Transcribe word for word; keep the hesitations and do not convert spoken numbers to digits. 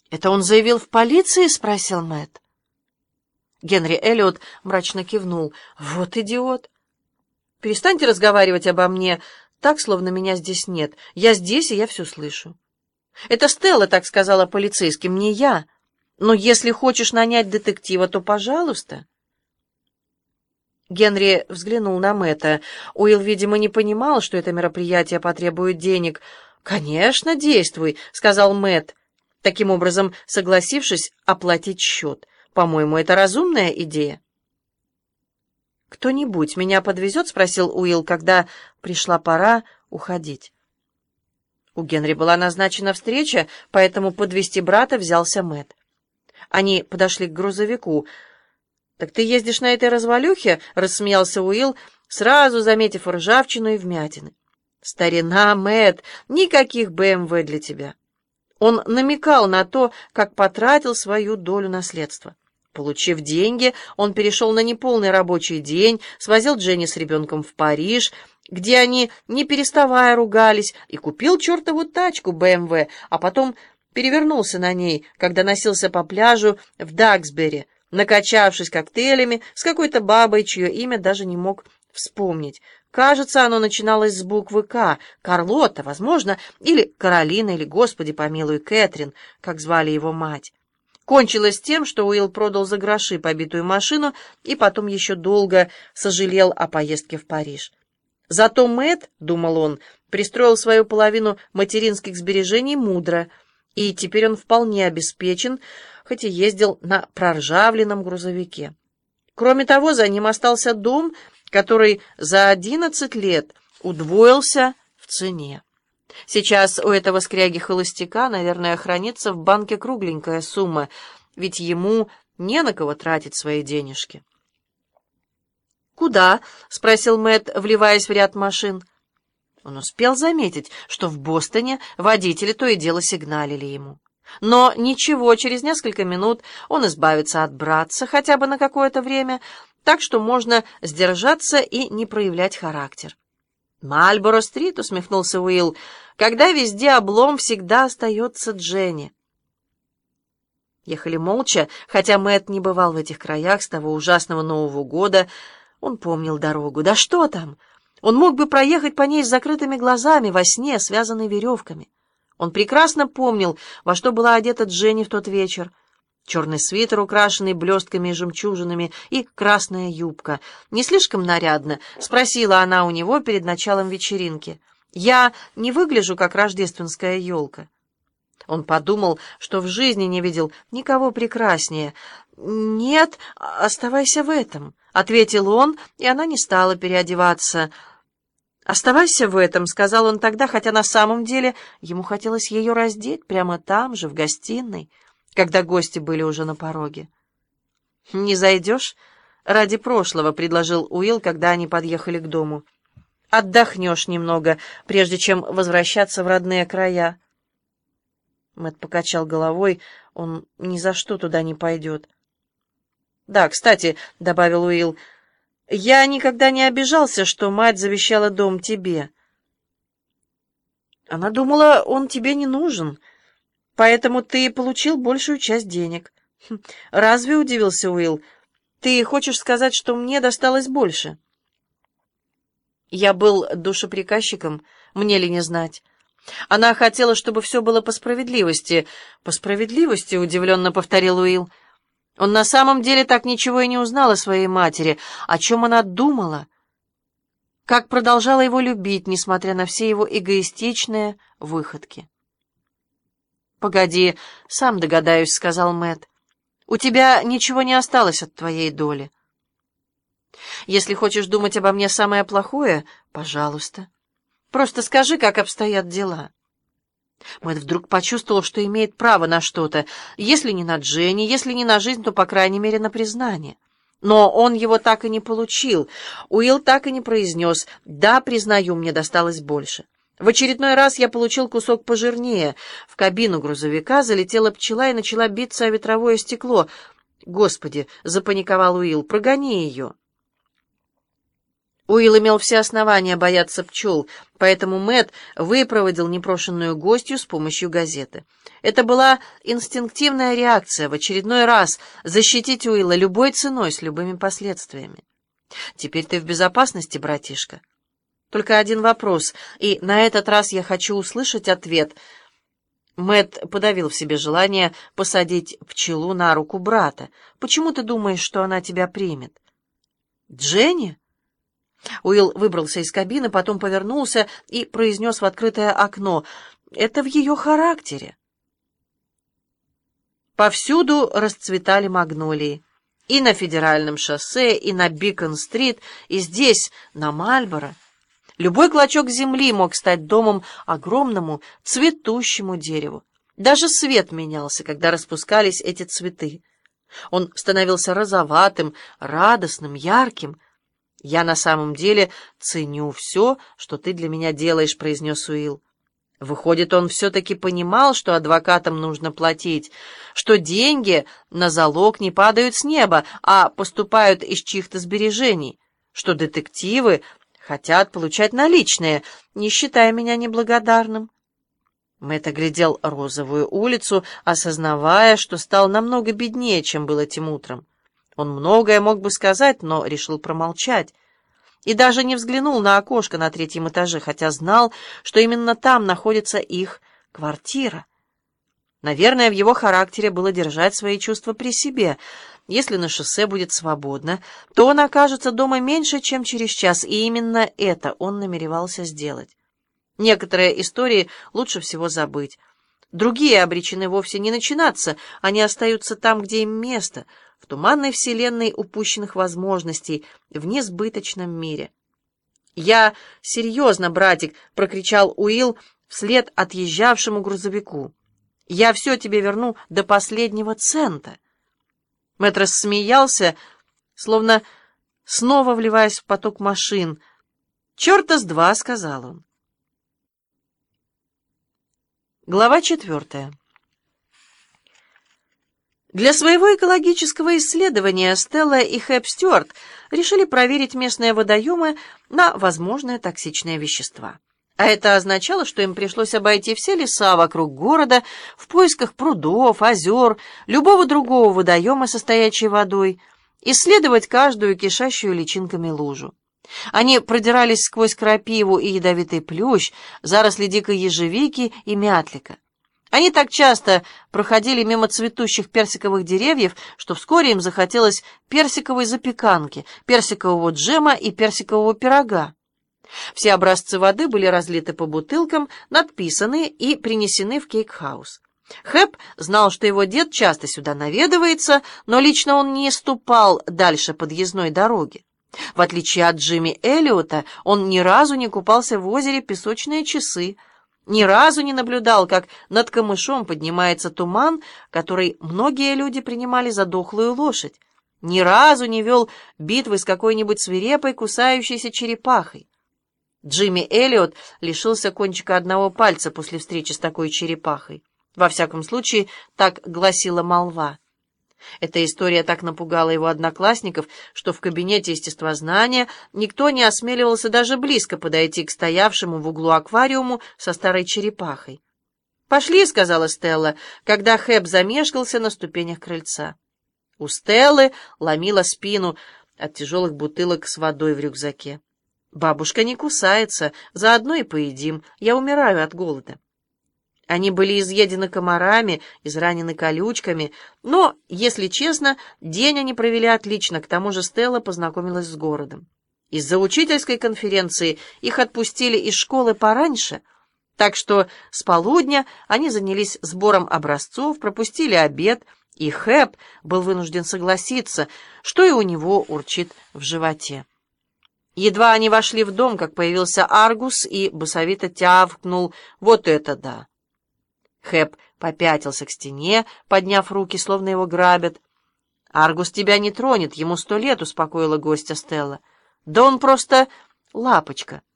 «Это он заявил в полиции?» — спросил Мэтт. Генри Эллиот мрачно кивнул. «Вот идиот! Перестаньте разговаривать обо мне так, словно меня здесь нет. Я здесь, и я все слышу. Это Стелла так сказала полицейским, не я. Но если хочешь нанять детектива, то пожалуйста». Генри взглянул на Мэтта. Уилл, видимо, не понимал, что это мероприятие потребует денег. «Конечно, действуй», — сказал Мэтт, таким образом согласившись оплатить счет. «По-моему, это разумная идея». «Кто-нибудь меня подвезет?» — спросил Уилл, когда пришла пора уходить. У Генри была назначена встреча, поэтому подвезти брата взялся Мэтт. Они подошли к грузовику. «Так ты ездишь на этой развалюхе?» — рассмеялся Уилл, сразу заметив ржавчину и вмятины. «Старина, Мэтт, никаких бэ эм вэ для тебя». Он намекал на то, как потратил свою долю наследства. Получив деньги, он перешел на неполный рабочий день, свозил Дженни с ребенком в Париж, где они, не переставая, ругались, и купил чертову тачку бэ эм вэ, а потом перевернулся на ней, когда носился по пляжу в Даксбери, накачавшись коктейлями с какой-то бабой, чье имя даже не мог вспомнить. Кажется, оно начиналось с буквы «К». Карлотта, возможно, или Каролина, или, Господи помилуй, Кэтрин, как звали его мать. Кончилось тем, что Уилл продал за гроши побитую машину и потом еще долго сожалел о поездке в Париж. Зато Мэтт, думал он, пристроил свою половину материнских сбережений мудро, и теперь он вполне обеспечен, хоть и ездил на проржавленном грузовике. Кроме того, за ним остался дом, который за одиннадцать лет удвоился в цене. Сейчас у этого скряги-холостяка, наверное, хранится в банке кругленькая сумма, ведь ему не на кого тратить свои денежки. «Куда?» — спросил Мэтт, вливаясь в ряд машин. Он успел заметить, что в Бостоне водители то и дело сигналили ему. Но ничего, через несколько минут он избавится от братца хотя бы на какое-то время, так что можно сдержаться и не проявлять характер. «Мальборо-стрит», — усмехнулся Уилл, — «когда везде облом, всегда остается Дженни». Ехали молча, хотя Мэтт не бывал в этих краях с того ужасного Нового года. Он помнил дорогу. Да что там? Он мог бы проехать по ней с закрытыми глазами, во сне, связанной веревками. Он прекрасно помнил, во что была одета Дженни в тот вечер. Черный свитер, украшенный блестками и жемчужинами, и красная юбка. «Не слишком нарядно?» — спросила она у него перед началом вечеринки. «Я не выгляжу, как рождественская елка». Он подумал, что в жизни не видел никого прекраснее. «Нет, оставайся в этом», — ответил он, и она не стала переодеваться. «Оставайся в этом», — сказал он тогда, хотя на самом деле ему хотелось ее раздеть прямо там же, в гостиной, когда гости были уже на пороге. «Не зайдешь?» — ради прошлого, — предложил Уилл, когда они подъехали к дому. «Отдохнешь немного, прежде чем возвращаться в родные края». Мэтт покачал головой, он ни за что туда не пойдет. «Да, кстати», — добавил Уилл, — «я никогда не обижался, что мать завещала дом тебе». «Она думала, он тебе не нужен, поэтому ты получил большую часть денег». «Разве?» — удивился Уилл. «Ты хочешь сказать, что мне досталось больше?» «Я был душеприказчиком, мне ли не знать. Она хотела, чтобы все было по справедливости». «По справедливости?» — удивленно повторил Уилл. Он на самом деле так ничего и не узнал о своей матери, о чем она думала, как продолжала его любить, несмотря на все его эгоистичные выходки. «Погоди, сам догадаюсь», — сказал Мэтт. «У тебя ничего не осталось от твоей доли. Если хочешь думать обо мне самое плохое, пожалуйста. Просто скажи, как обстоят дела». Мэтт вдруг почувствовал, что имеет право на что-то, если не на Дженни, если не на жизнь, то, по крайней мере, на признание. Но он его так и не получил. Уилл так и не произнес: «Да, признаю, мне досталось больше». В очередной раз я получил кусок пожирнее. В кабину грузовика залетела пчела и начала биться о ветровое стекло. «Господи!» — запаниковал Уилл. «Прогони ее!» Уилл имел все основания бояться пчел, поэтому Мэтт выпроводил непрошенную гостью с помощью газеты. Это была инстинктивная реакция в очередной раз защитить Уилла любой ценой с любыми последствиями. «Теперь ты в безопасности, братишка. Только один вопрос, и на этот раз я хочу услышать ответ». Мэтт подавил в себе желание посадить пчелу на руку брата. «Почему ты думаешь, что она тебя примет?» «Дженни?» Уилл выбрался из кабины, потом повернулся и произнес в открытое окно: «Это в ее характере». Повсюду расцветали магнолии. И на Федеральном шоссе, и на Бикон-стрит, и здесь, на Мальборо. Любой клочок земли мог стать домом огромному цветущему дереву. Даже свет менялся, когда распускались эти цветы. Он становился розоватым, радостным, ярким. «Я на самом деле ценю все, что ты для меня делаешь», — произнес Уилл. Выходит, он все-таки понимал, что адвокатам нужно платить, что деньги на залог не падают с неба, а поступают из чьих-то сбережений, что детективы хотят получать наличные, не считая меня неблагодарным. Мэтт оглядел Розовую улицу, осознавая, что стал намного беднее, чем был этим утром. Он многое мог бы сказать, но решил промолчать. И даже не взглянул на окошко на третьем этаже, хотя знал, что именно там находится их квартира. Наверное, в его характере было держать свои чувства при себе. Если на шоссе будет свободно, то он окажется дома меньше, чем через час, и именно это он намеревался сделать. Некоторые истории лучше всего забыть. Другие обречены вовсе не начинаться, они остаются там, где им место, в туманной вселенной упущенных возможностей, в несбыточном мире. «Я серьезно, братик!» — прокричал Уилл вслед отъезжавшему грузовику. «Я все тебе верну до последнего цента!» Мэтт рассмеялся, словно снова вливаясь в поток машин. «Черта с два!» — сказал он. Глава четвертая. Для своего экологического исследования Стелла и Хэп Стюарт решили проверить местные водоемы на возможные токсичные вещества. А это означало, что им пришлось обойти все леса вокруг города в поисках прудов, озер, любого другого водоема со стоячей водой, исследовать каждую кишащую личинками лужу. Они продирались сквозь крапиву и ядовитый плющ, заросли дикой ежевики и мятлика. Они так часто проходили мимо цветущих персиковых деревьев, что вскоре им захотелось персиковой запеканки, персикового джема и персикового пирога. Все образцы воды были разлиты по бутылкам, надписаны и принесены в Кейк-хаус. Хэп знал, что его дед часто сюда наведывается, но лично он не ступал дальше подъездной дороги. В отличие от Джимми Эллиота, он ни разу не купался в озере «Песочные часы», ни разу не наблюдал, как над камышом поднимается туман, который многие люди принимали за дохлую лошадь, ни разу не вел битвы с какой-нибудь свирепой кусающейся черепахой. Джимми Эллиот лишился кончика одного пальца после встречи с такой черепахой. Во всяком случае, так гласила молва. Эта история так напугала его одноклассников, что в кабинете естествознания никто не осмеливался даже близко подойти к стоявшему в углу аквариуму со старой черепахой. «Пошли», — сказала Стелла, когда Хэп замешкался на ступенях крыльца. У Стеллы ломила спину от тяжелых бутылок с водой в рюкзаке. «Бабушка не кусается, заодно и поедим, я умираю от голода». Они были изъедены комарами, изранены колючками, но, если честно, день они провели отлично, к тому же Стелла познакомилась с городом. Из-за учительской конференции их отпустили из школы пораньше, так что с полудня они занялись сбором образцов, пропустили обед, и Хэп был вынужден согласиться, что и у него урчит в животе. Едва они вошли в дом, как появился Аргус и басовито тявкнул: «Вот это да!» Хэп попятился к стене, подняв руки, словно его грабят. «Аргус тебя не тронет, ему сто лет», — успокоила гостья Стелла. «Да он просто лапочка».